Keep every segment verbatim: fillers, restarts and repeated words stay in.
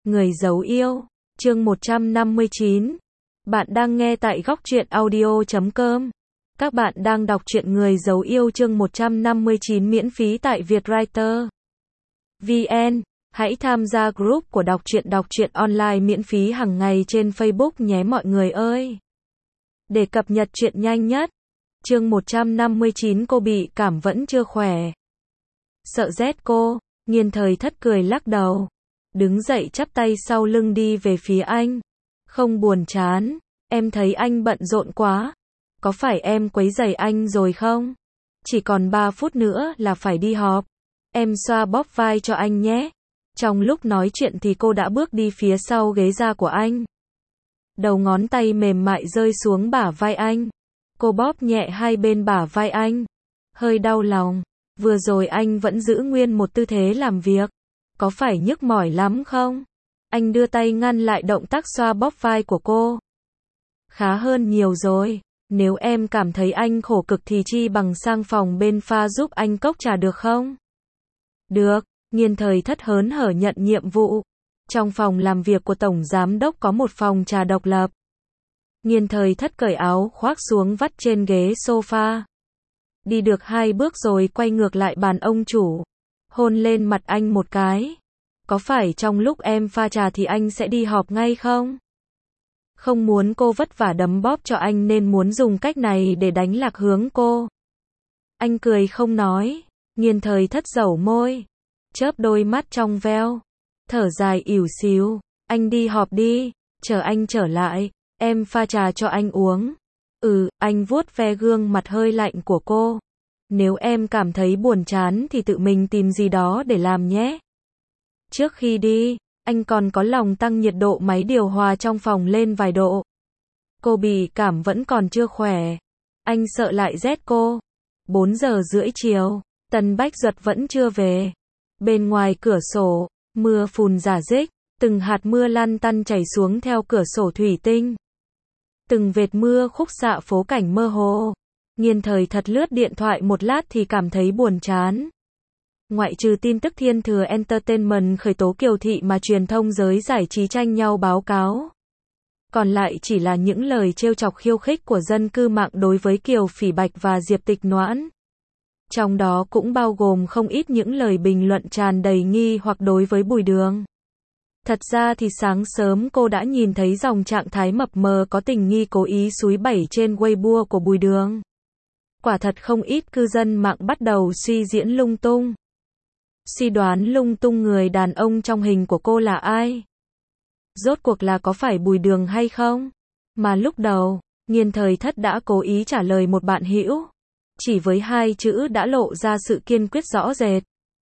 Người giấu yêu, chương một trăm năm mươi chín. Bạn đang nghe tại góc truyện audio chấm com. Các bạn đang đọc truyện Người giấu yêu chương một trăm năm mươi chín miễn phí tại Vietwriter chấm vn. Hãy tham gia group của đọc truyện đọc truyện online miễn phí hàng ngày trên Facebook nhé mọi người ơi. Để cập nhật truyện nhanh nhất. Chương một trăm năm mươi chín cô bị cảm vẫn chưa khỏe. Sợ rét cô, Nghiên Thời Thất cười lắc đầu. Đứng dậy chắp tay sau lưng đi về phía anh. Không buồn chán, em thấy anh bận rộn quá. Có phải em quấy rầy anh rồi không? Chỉ còn ba phút nữa là phải đi họp. Em xoa bóp vai cho anh nhé. Trong lúc nói chuyện thì cô đã bước đi phía sau ghế da của anh. Đầu ngón tay mềm mại rơi xuống bả vai anh. Cô bóp nhẹ hai bên bả vai anh. Hơi đau lòng. Vừa rồi anh vẫn giữ nguyên một tư thế làm việc. Có phải nhức mỏi lắm không? Anh đưa tay ngăn lại động tác xoa bóp vai của cô. Khá hơn nhiều rồi. Nếu em cảm thấy anh khổ cực thì chi bằng sang phòng bên pha giúp anh cốc trà được không? Được, Nghiên Thời Thất hớn hở nhận nhiệm vụ. Trong phòng làm việc của Tổng Giám Đốc có một phòng trà độc lập. Nghiên Thời Thất cởi áo khoác xuống vắt trên ghế sofa. Đi được hai bước rồi quay ngược lại bàn ông chủ. Hôn lên mặt anh một cái. Có phải trong lúc em pha trà thì anh sẽ đi họp ngay không? Không muốn cô vất vả đấm bóp cho anh nên muốn dùng cách này để đánh lạc hướng cô. Anh cười không nói. Nghiên Thời Thất dẩu môi. Chớp đôi mắt trong veo. Thở dài ỉu xìu. Anh đi họp đi. Chờ anh trở lại. Em pha trà cho anh uống. Ừ, anh vuốt ve gương mặt hơi lạnh của cô. Nếu em cảm thấy buồn chán thì tự mình tìm gì đó để làm nhé. Trước khi đi, anh còn có lòng tăng nhiệt độ máy điều hòa trong phòng lên vài độ. Cô bị cảm vẫn còn chưa khỏe. Anh sợ lại rét cô. bốn giờ rưỡi chiều, Tân Bách Duật vẫn chưa về. Bên ngoài cửa sổ, mưa phùn rả rích, từng hạt mưa lăn tăn chảy xuống theo cửa sổ thủy tinh. Từng vệt mưa khúc xạ phố cảnh mơ hồ. Nghiên Thời Thất lướt điện thoại một lát thì cảm thấy buồn chán. Ngoại trừ tin tức Thiên Thừa Entertainment khởi tố Kiều Thị mà truyền thông giới giải trí tranh nhau báo cáo. Còn lại chỉ là những lời trêu chọc khiêu khích của dân cư mạng đối với Kiều Phỉ Bạch và Diệp Tịch Noãn. Trong đó cũng bao gồm không ít những lời bình luận tràn đầy nghi hoặc đối với Bùi Đường. Thật ra thì sáng sớm cô đã nhìn thấy dòng trạng thái mập mờ có tình nghi cố ý xúi bẩy trên Weibo của Bùi Đường. Quả thật không ít cư dân mạng bắt đầu suy diễn lung tung. Suy đoán lung tung người đàn ông trong hình của cô là ai? Rốt cuộc là có phải Bùi Đường hay không? Mà lúc đầu, Nghiên Thời Thất đã cố ý trả lời một bạn hữu. Chỉ với hai chữ đã lộ ra sự kiên quyết rõ rệt.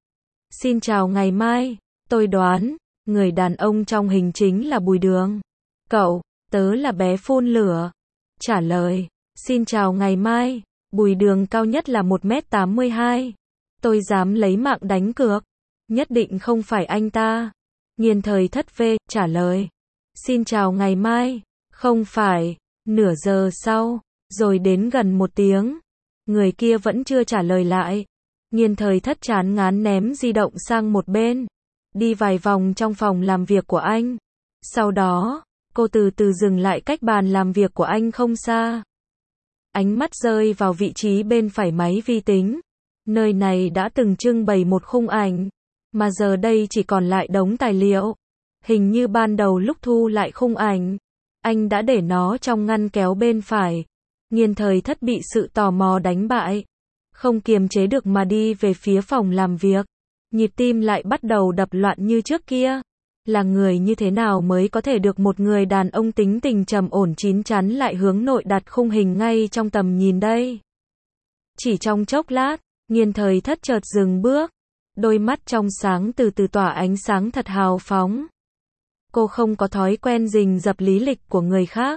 Xin chào ngày mai, tôi đoán, người đàn ông trong hình chính là Bùi Đường. Cậu, tớ là bé phun lửa. Trả lời, xin chào ngày mai, Bùi Đường cao nhất là một mét tám mươi hai. Tôi dám lấy mạng đánh cược. Nhất định không phải anh ta. Nghiên Thời Thất về, trả lời. Xin chào ngày mai. Không phải. Nửa giờ sau, rồi đến gần một tiếng. Người kia vẫn chưa trả lời lại. Nghiên Thời Thất chán ngán ném di động sang một bên. Đi vài vòng trong phòng làm việc của anh. Sau đó, cô từ từ dừng lại cách bàn làm việc của anh không xa. Ánh mắt rơi vào vị trí bên phải máy vi tính. Nơi này đã từng trưng bày một khung ảnh, mà giờ đây chỉ còn lại đống tài liệu. Hình như ban đầu lúc thu lại khung ảnh, anh đã để nó trong ngăn kéo bên phải. Nghiên Thời Thất bị sự tò mò đánh bại. Không kiềm chế được mà đi về phía phòng làm việc. Nhịp tim lại bắt đầu đập loạn như trước kia. Là người như thế nào mới có thể được một người đàn ông tính tình trầm ổn chín chắn lại hướng nội đặt khung hình ngay trong tầm nhìn đây? Chỉ trong chốc lát, Nghiên Thời Thất chợt dừng bước. Đôi mắt trong sáng từ từ tỏa ánh sáng thật hào phóng. Cô không có thói quen rình rập lý lịch của người khác.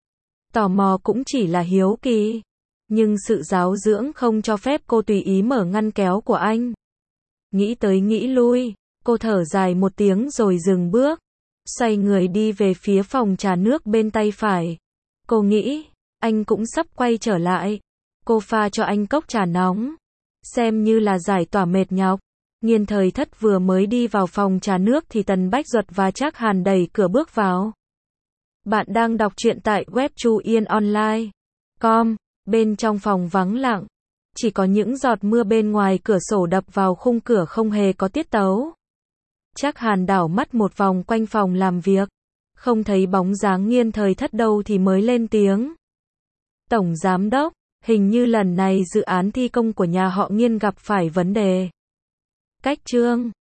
Tò mò cũng chỉ là hiếu kỳ. Nhưng sự giáo dưỡng không cho phép cô tùy ý mở ngăn kéo của anh. Nghĩ tới nghĩ lui, cô thở dài một tiếng rồi dừng bước. Xoay người đi về phía phòng trà nước bên tay phải. Cô nghĩ, anh cũng sắp quay trở lại. Cô pha cho anh cốc trà nóng. Xem như là giải tỏa mệt nhọc. Nghiên Thời Thất vừa mới đi vào phòng trà nước thì Tần Bách Duật và Trác Hàn đẩy cửa bước vào. Bạn đang đọc truyện tại web chu yên online chấm com. Bên trong phòng vắng lặng. Chỉ có những giọt mưa bên ngoài cửa sổ đập vào khung cửa không hề có tiết tấu. Trác Hàn đảo mắt một vòng quanh phòng làm việc. Không thấy bóng dáng Nghiên Thời Thất đâu thì mới lên tiếng. Tổng Giám Đốc, hình như lần này dự án thi công của nhà họ Nghiên gặp phải vấn đề. Cách chương